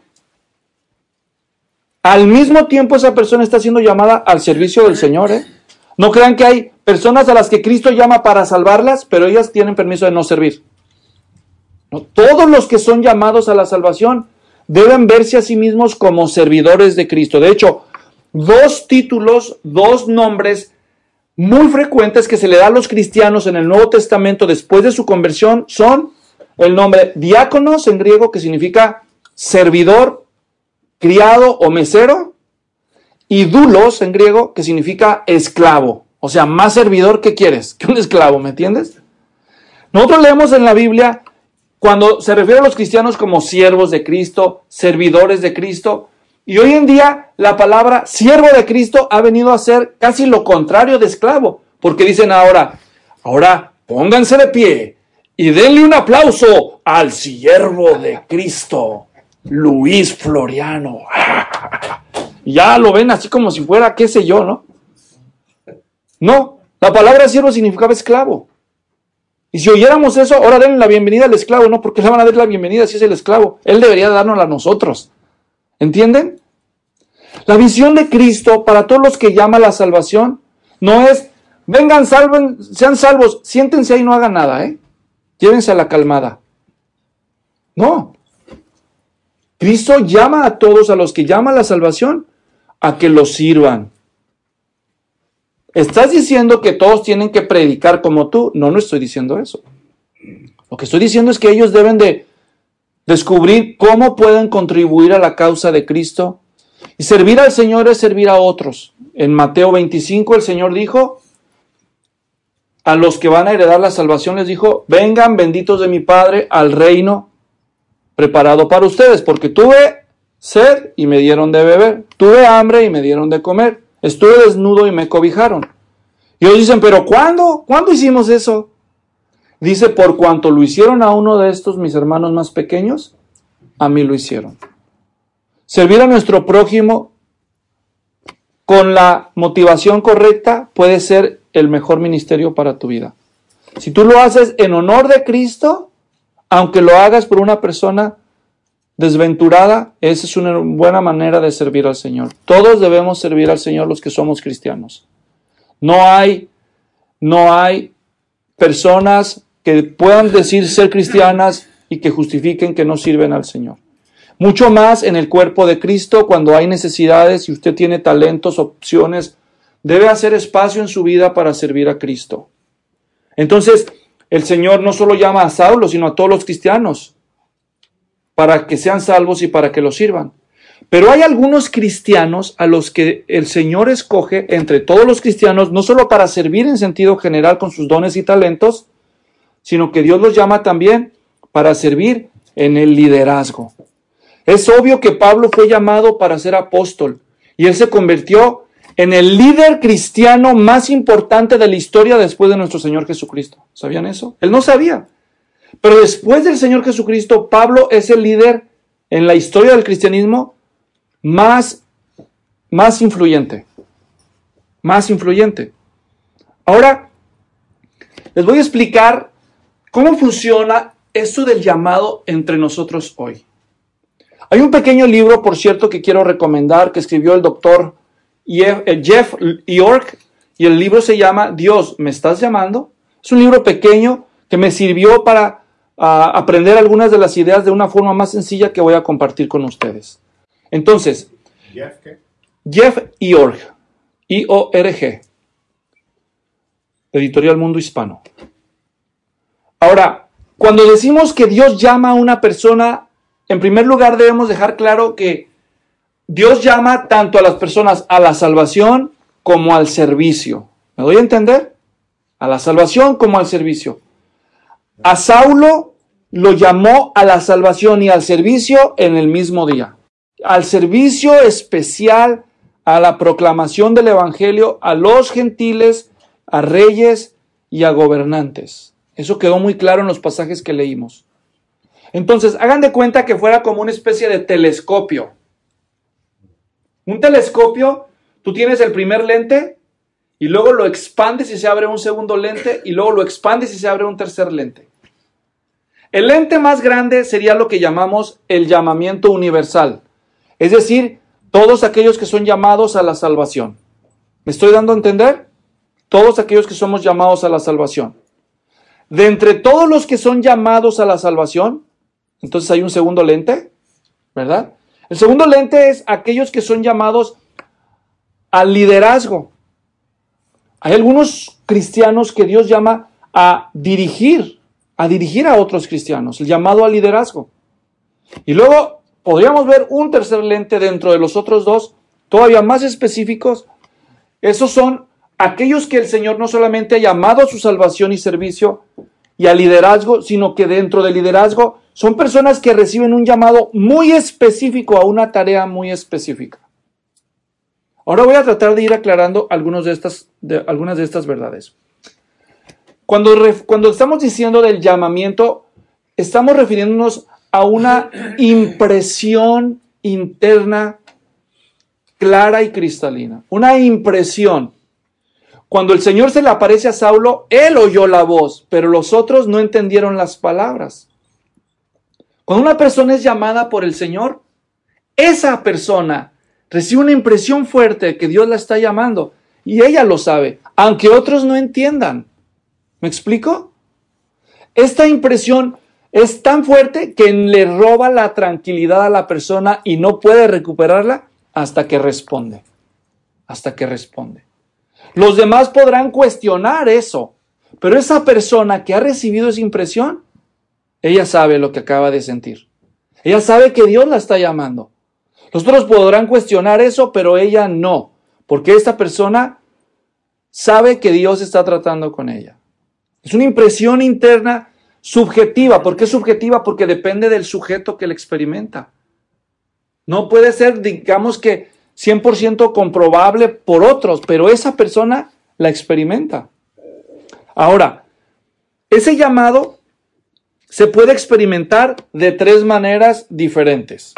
al mismo tiempo esa persona está siendo llamada al servicio del Señor. No crean que hay personas a las que Cristo llama para salvarlas, pero ellas tienen permiso de no servir. No, todos los que son llamados a la salvación deben verse a sí mismos como servidores de Cristo. De hecho, dos títulos, dos nombres muy frecuentes que se le da a los cristianos en el Nuevo Testamento después de su conversión son el nombre diáconos en griego, que significa servidor, criado o mesero, y doulos en griego, que significa esclavo. O sea, más servidor que quieres que un esclavo, ¿me entiendes? Nosotros leemos en la Biblia cuando se refiere a los cristianos como siervos de Cristo, servidores de Cristo, y hoy en día la palabra siervo de Cristo ha venido a ser casi lo contrario de esclavo, porque dicen ahora pónganse de pie y denle un aplauso al siervo de Cristo, Luis Floriano. Ya lo ven así como si fuera, qué sé yo, ¿no? No, la palabra siervo significaba esclavo. Y si oyéramos eso, ahora denle la bienvenida al esclavo, ¿no? Porque le van a dar la bienvenida si es el esclavo. Él debería dárnosla a nosotros. ¿Entienden? La visión de Cristo para todos los que llama a la salvación no es, vengan, salven, sean salvos, siéntense ahí y no hagan nada, llévense a la calmada. No. Cristo llama a todos a los que llama a la salvación a que los sirvan. ¿Estás diciendo que todos tienen que predicar como tú? No estoy diciendo eso. Lo que estoy diciendo es que ellos deben de descubrir cómo pueden contribuir a la causa de Cristo. Y servir al Señor es servir a otros. En Mateo 25 el Señor dijo, a los que van a heredar la salvación les dijo, vengan benditos de mi Padre al reino preparado para ustedes, porque tuve sed y me dieron de beber, tuve hambre y me dieron de comer, estuve desnudo y me cobijaron. Y ellos dicen, ¿pero cuándo? ¿Cuándo hicimos eso? Dice, por cuanto lo hicieron a uno de estos mis hermanos más pequeños, a mí lo hicieron. Servir a nuestro prójimo con la motivación correcta puede ser el mejor ministerio para tu vida. Si tú lo haces en honor de Cristo, aunque lo hagas por una persona desventurada, esa es una buena manera de servir al Señor. Todos debemos servir al Señor los que somos cristianos. No hay personas que puedan decir ser cristianas y que justifiquen que no sirven al Señor. Mucho más en el cuerpo de Cristo, cuando hay necesidades y usted tiene talentos, opciones, debe hacer espacio en su vida para servir a Cristo. Entonces, el Señor no solo llama a Saulo, sino a todos los cristianos, para que sean salvos y para que los sirvan. Pero hay algunos cristianos a los que el Señor escoge entre todos los cristianos, no solo para servir en sentido general con sus dones y talentos, sino que Dios los llama también para servir en el liderazgo. Es obvio que Pablo fue llamado para ser apóstol y él se convirtió en el líder cristiano más importante de la historia después de nuestro Señor Jesucristo. ¿Sabían eso? Él no sabía. Pero después del Señor Jesucristo, Pablo es el líder en la historia del cristianismo más influyente. Más influyente. Ahora, les voy a explicar cómo funciona esto del llamado entre nosotros hoy. Hay un pequeño libro, por cierto, que quiero recomendar, que escribió el doctor Jeff York, y el libro se llama Dios, ¿me estás llamando? Es un libro pequeño que me sirvió para aprender algunas de las ideas de una forma más sencilla que voy a compartir con ustedes. Entonces, Jeff Iorg, I-O-R-G, Editorial Mundo Hispano. Ahora, cuando decimos que Dios llama a una persona, en primer lugar debemos dejar claro que Dios llama tanto a las personas a la salvación como al servicio. ¿Me doy a entender? A la salvación como al servicio. A Saulo lo llamó a la salvación y al servicio en el mismo día. Al servicio especial, a la proclamación del evangelio a los gentiles, a reyes y a gobernantes. Eso quedó muy claro en los pasajes que leímos. Entonces, hagan de cuenta que fuera como una especie de telescopio. Un telescopio, tú tienes el primer lente y luego lo expandes y se abre un segundo lente y luego lo expandes y se abre un tercer lente. El lente más grande sería lo que llamamos el llamamiento universal, es decir, todos aquellos que son llamados a la salvación. ¿Me estoy dando a entender? Todos aquellos que somos llamados a la salvación. De entre todos los que son llamados a la salvación, entonces hay un segundo lente, ¿verdad? El segundo lente es aquellos que son llamados al liderazgo. Hay algunos cristianos que Dios llama a dirigir a otros cristianos, el llamado al liderazgo. Y luego podríamos ver un tercer lente dentro de los otros dos, todavía más específicos. Esos son aquellos que el Señor no solamente ha llamado a su salvación y servicio y al liderazgo, sino que dentro del liderazgo son personas que reciben un llamado muy específico a una tarea muy específica. Ahora voy a tratar de ir aclarando algunas de estas verdades. Cuando estamos diciendo del llamamiento, estamos refiriéndonos a una impresión interna clara y cristalina. Una impresión. Cuando el Señor se le aparece a Saulo, él oyó la voz, pero los otros no entendieron las palabras. Cuando una persona es llamada por el Señor, esa persona recibe una impresión fuerte de que Dios la está llamando y ella lo sabe, aunque otros no entiendan. ¿Me explico? Esta impresión es tan fuerte que le roba la tranquilidad a la persona y no puede recuperarla hasta que responde. Hasta que responde. Los demás podrán cuestionar eso, pero esa persona que ha recibido esa impresión, ella sabe lo que acaba de sentir. Ella sabe que Dios la está llamando. Los otros podrán cuestionar eso, pero ella no, porque esta persona sabe que Dios está tratando con ella. Es una impresión interna subjetiva. ¿Por qué subjetiva? Porque depende del sujeto que la experimenta. No puede ser, digamos que 100% comprobable por otros, pero esa persona la experimenta. Ahora, ese llamado se puede experimentar de tres maneras diferentes.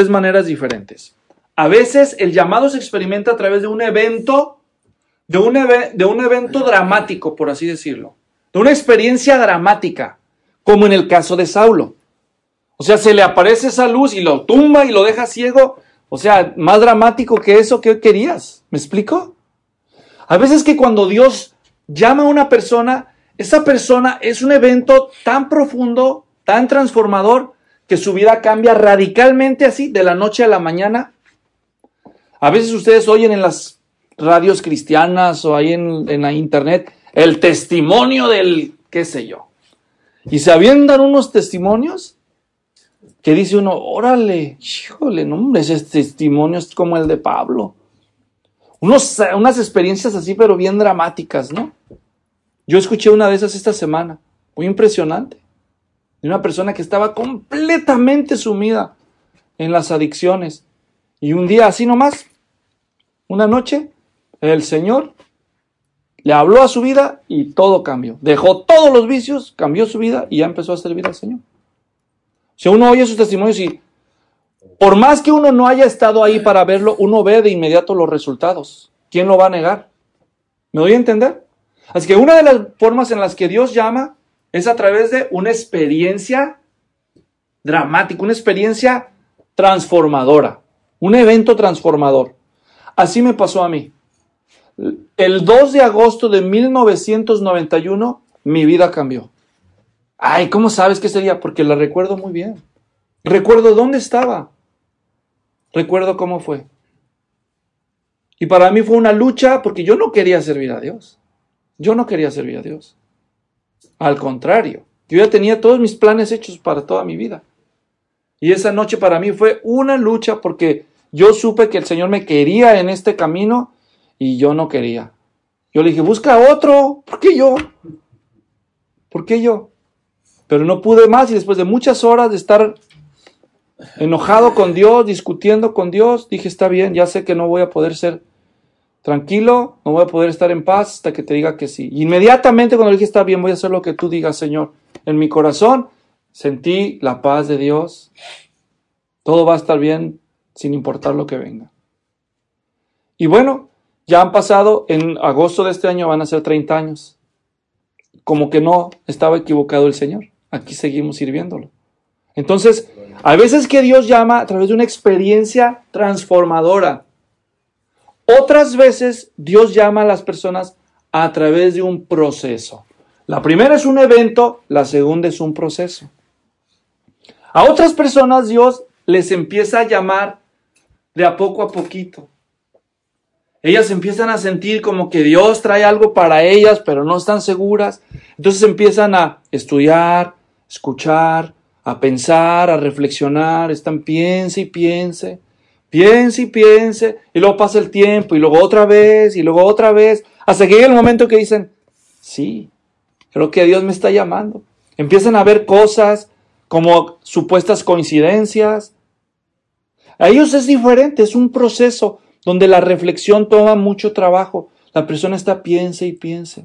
A veces el llamado se experimenta a través de un evento, de un evento dramático, por así decirlo. De una experiencia dramática, como en el caso de Saulo. O sea, se le aparece esa luz y lo tumba y lo deja ciego. O sea, más dramático que eso, ¿qué querías? ¿Me explico? A veces que cuando Dios llama a una persona, esa persona es un evento tan profundo, tan transformador, que su vida cambia radicalmente así, de la noche a la mañana. A veces ustedes oyen en las radios cristianas o ahí en la internet el testimonio del qué sé yo. Y se avientan unos testimonios que dice uno, órale, híjole, no hombre, ese testimonio es como el de Pablo. Unas experiencias así, pero bien dramáticas, ¿no? Yo escuché una de esas esta semana, muy impresionante, de una persona que estaba completamente sumida en las adicciones. Y un día así nomás, una noche, el Señor le habló a su vida y todo cambió. Dejó todos los vicios, cambió su vida y ya empezó a servir al Señor. Si uno oye sus testimonios y por más que uno no haya estado ahí para verlo, uno ve de inmediato los resultados. ¿Quién lo va a negar? ¿Me doy a entender? Así que una de las formas en las que Dios llama es a través de una experiencia dramática, una experiencia transformadora, un evento transformador. Así me pasó a mí. el 2 de agosto de 1991, mi vida cambió. Ay, ¿cómo sabes que ese día? Porque la recuerdo muy bien. Recuerdo dónde estaba. Recuerdo cómo fue. Y para mí fue una lucha porque yo no quería servir a Dios. Yo no quería servir a Dios. Al contrario, yo ya tenía todos mis planes hechos para toda mi vida. Y esa noche para mí fue una lucha porque yo supe que el Señor me quería en este camino y yo no quería. Yo le dije, busca otro. ¿Por qué yo? ¿Por qué yo? Pero no pude más y después de muchas horas de estar enojado con Dios, discutiendo con Dios, dije, está bien, ya sé que no voy a poder ser tranquilo, no voy a poder estar en paz hasta que te diga que sí. Y inmediatamente cuando le dije, está bien, voy a hacer lo que tú digas, Señor. En mi corazón sentí la paz de Dios. Todo va a estar bien sin importar lo que venga. Y bueno, ya han pasado, en agosto de este año van a ser 30 años. Como que no estaba equivocado el Señor. Aquí seguimos sirviéndolo. Entonces, a veces que Dios llama a través de una experiencia transformadora. Otras veces Dios llama a las personas a través de un proceso. La primera es un evento, la segunda es un proceso. A otras personas Dios les empieza a llamar de a poquito. Ellas empiezan a sentir como que Dios trae algo para ellas, pero no están seguras. Entonces empiezan a estudiar, escuchar, a pensar, a reflexionar. Están piense y piense, y luego pasa el tiempo, y luego otra vez, hasta que llega el momento que dicen, sí, creo que Dios me está llamando. Empiezan a ver cosas como supuestas coincidencias. A ellos es diferente, es un proceso donde la reflexión toma mucho trabajo. La persona está piense y piense.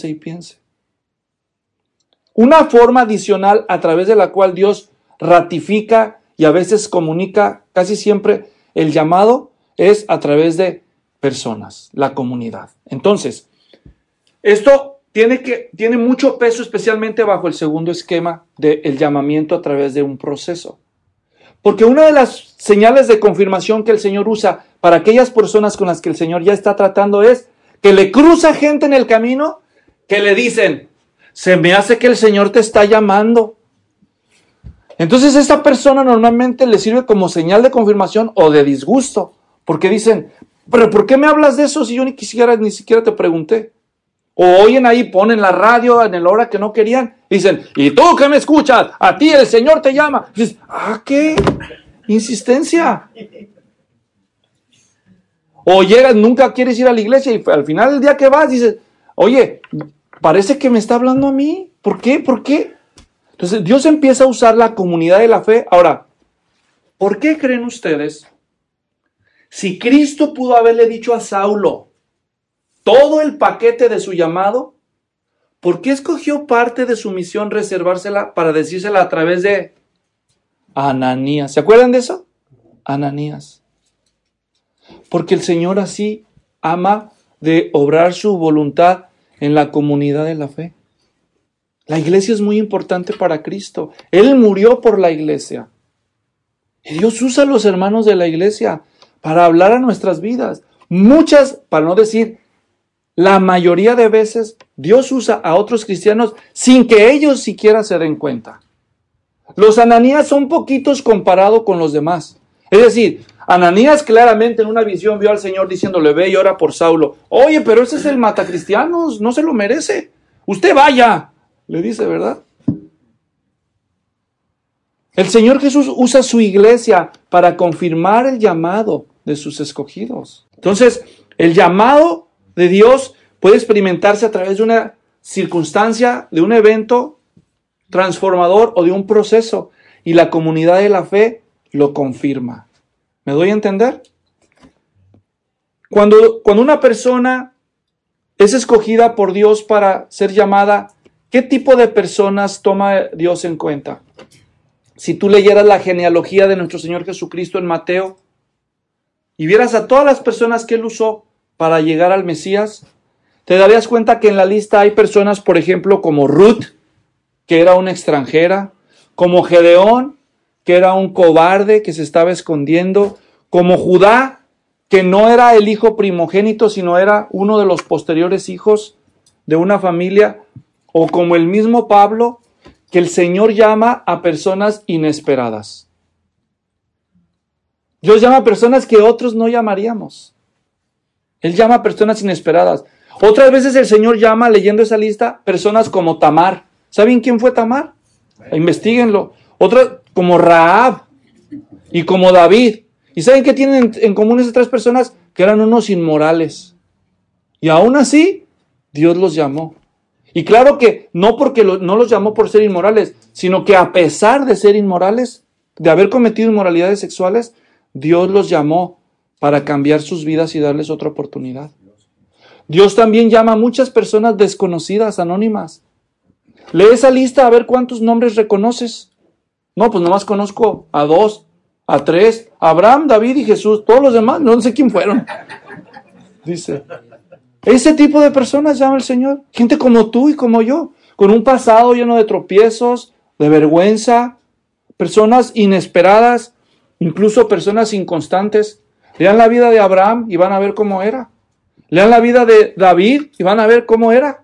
Una forma adicional a través de la cual Dios ratifica y a veces comunica, casi siempre el llamado, es a través de personas, la comunidad. Entonces, esto tiene mucho peso, especialmente bajo el segundo esquema del llamamiento a través de un proceso. Porque una de las señales de confirmación que el Señor usa para aquellas personas con las que el Señor ya está tratando es que le cruza gente en el camino que le dicen, se me hace que el Señor te está llamando. Entonces esta persona normalmente le sirve como señal de confirmación o de disgusto, porque dicen, pero ¿por qué me hablas de eso si yo ni siquiera te pregunté? O oyen ahí, ponen la radio en la hora que no querían, dicen, y tú que me escuchas, a ti el Señor te llama. Y dices, ¿qué? Insistencia. O llegas, nunca quieres ir a la iglesia y al final del día que vas dices, oye, parece que me está hablando a mí. ¿Por qué? Entonces Dios empieza a usar la comunidad de la fe. Ahora, ¿por qué creen ustedes? Si Cristo pudo haberle dicho a Saulo todo el paquete de su llamado, ¿por qué escogió parte de su misión reservársela para decírsela a través de Ananías? ¿Se acuerdan de eso? Ananías. Porque el Señor así ama de obrar su voluntad en la comunidad de la fe. La iglesia es muy importante para Cristo. Él murió por la iglesia. Y Dios usa a los hermanos de la iglesia para hablar a nuestras vidas. Muchas, para no decir la mayoría de veces, Dios usa a otros cristianos sin que ellos siquiera se den cuenta. Los Ananías son poquitos comparado con los demás. Es decir, Ananías claramente en una visión vio al Señor diciéndole, ve y ora por Saulo. Oye, pero ese es el matacristianos, no se lo merece. Usted vaya, le dice, ¿verdad? El Señor Jesús usa su iglesia para confirmar el llamado de sus escogidos. Entonces, el llamado de Dios puede experimentarse a través de una circunstancia, de un evento transformador o de un proceso. Y la comunidad de la fe lo confirma. ¿Me doy a entender? Cuando una persona es escogida por Dios para ser llamada, ¿qué tipo de personas toma Dios en cuenta? Si tú leyeras la genealogía de nuestro Señor Jesucristo en Mateo y vieras a todas las personas que Él usó para llegar al Mesías, te darías cuenta que en la lista hay personas, por ejemplo, como Ruth, que era una extranjera, como Gedeón, que era un cobarde que se estaba escondiendo, como Judá, que no era el hijo primogénito, sino era uno de los posteriores hijos de una familia, o como el mismo Pablo, que el Señor llama a personas inesperadas. Dios llama a personas que otros no llamaríamos. Él llama a personas inesperadas. Otras veces el Señor llama, leyendo esa lista, personas como Tamar. ¿Saben quién fue Tamar? Investíguenlo. Otras como Rahab y como David. ¿Y saben qué tienen en común esas tres personas? Que eran unos inmorales. Y aún así, Dios los llamó. Y claro que no porque no los llamó por ser inmorales, sino que a pesar de ser inmorales, de haber cometido inmoralidades sexuales, Dios los llamó para cambiar sus vidas y darles otra oportunidad. Dios también llama a muchas personas desconocidas, anónimas. Lee esa lista a ver cuántos nombres reconoces. No, pues nomás conozco a 2, a 3, Abraham, David y Jesús. Todos los demás, no sé quién fueron. Dice, ese tipo de personas llama el Señor. Gente como tú y como yo, con un pasado lleno de tropiezos, de vergüenza, personas inesperadas, incluso personas inconstantes. Lean la vida de Abraham y van a ver cómo era. Lean la vida de David y van a ver cómo era.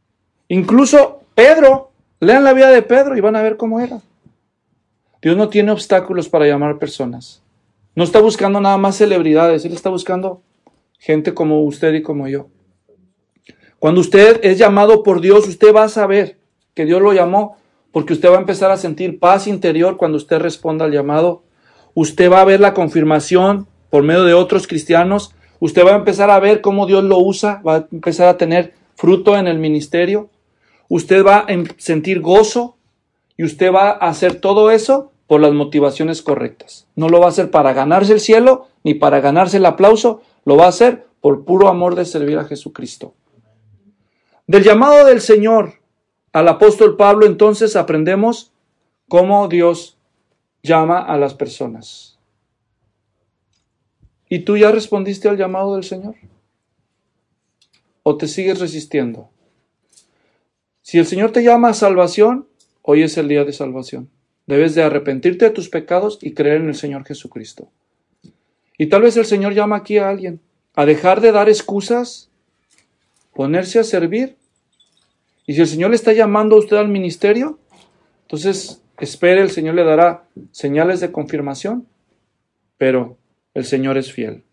Incluso Pedro, lean la vida de Pedro y van a ver cómo era. Dios no tiene obstáculos para llamar personas. No está buscando nada más celebridades, Él está buscando gente como usted y como yo. Cuando usted es llamado por Dios, usted va a saber que Dios lo llamó, porque usted va a empezar a sentir paz interior cuando usted responda al llamado. Usted va a ver la confirmación por medio de otros cristianos. Usted va a empezar a ver cómo Dios lo usa, va a empezar a tener fruto en el ministerio. Usted va a sentir gozo y usted va a hacer todo eso por las motivaciones correctas. No lo va a hacer para ganarse el cielo ni para ganarse el aplauso, lo va a hacer por puro amor de servir a Jesucristo. Del llamado del Señor al apóstol Pablo, entonces aprendemos cómo Dios llama a las personas. ¿Y tú ya respondiste al llamado del Señor? ¿O te sigues resistiendo? Si el Señor te llama a salvación, hoy es el día de salvación. Debes de arrepentirte de tus pecados y creer en el Señor Jesucristo. Y tal vez el Señor llama aquí a alguien a dejar de dar excusas, ponerse a servir. Y si el Señor le está llamando a usted al ministerio, entonces espere, el Señor le dará señales de confirmación, pero el Señor es fiel.